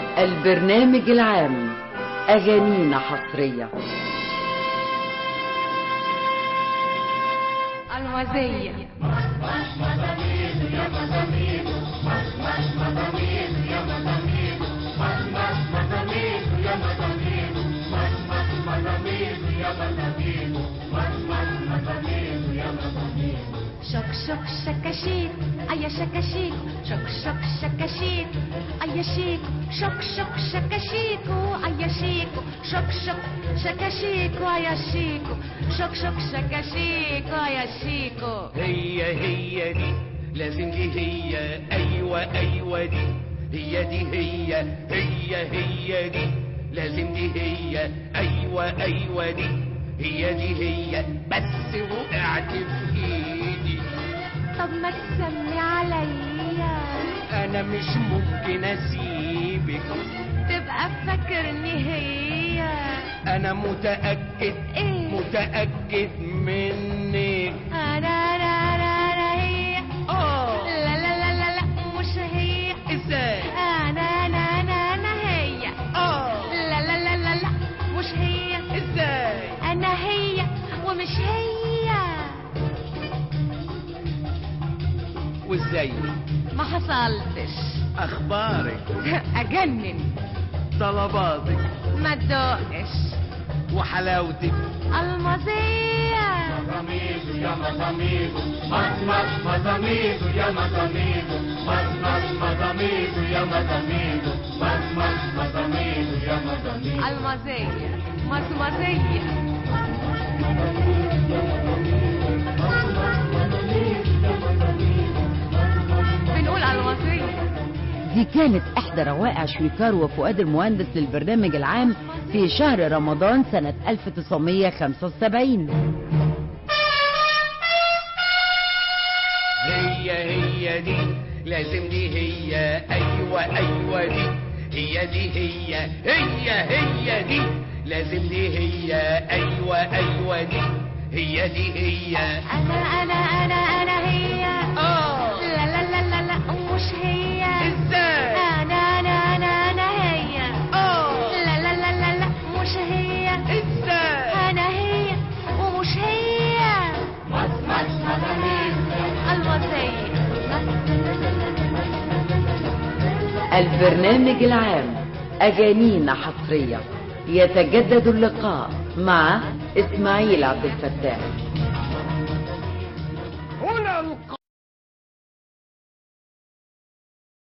البرنامج العام أغانينا حصرية. المزية شك شك شكاشيك أيا شكاشيك شك شك شكاشيك أيا شيك شك شك شكاشيكو أيا شيكو شك شك شكاشيكو أيا شيكو شك شك شكاشيكو أيا شيكو. هي دي لازم دي هي أيوة دي هي دي هي دي لازم دي هي أيوة دي هي دي بس وقعت في ايدي. طب ما تسمي عليا انا مش ممكن اسيبك تبقى فاكرني هي. انا متأكد إيه؟ متأكد منك. أنا هي لا لا لا لا لا مش هي. ازاي؟ أنا هي لا لا لا لا لا مش هي. ازاي؟ أنا هي ومش هي. وازاي؟ ما حصلتش. اخبارك أجنن. طلباتك ما تدقش. وحلاوتك المزية مزاميزو يا مزاميزو مزمز مزاميزو يا مزاميزو مزمز مزاميزو يا مزاميزو مزمز مزاميزو يا مزاميزو. المزية مزمزية بنقول المزية. دي كانت إحدى روائع شويكار وفؤاد المهندس للبرنامج العام في شهر رمضان سنة 1975. هي دي لازم دي هي أيوة دي هي دي هي دي لازم دي هي أيوة دي هي دي أنا هي لا لا لا لا لا مش هي. ازاي؟ أنا هي لا لا لا لا لا مش هي. ازاي؟ أنا هي ومش هي. مزمز مزاميزو المزية البرنامج العام أغانينا حصرية. يتجدد اللقاء مع إسماعيل عبد الفتاح. هنا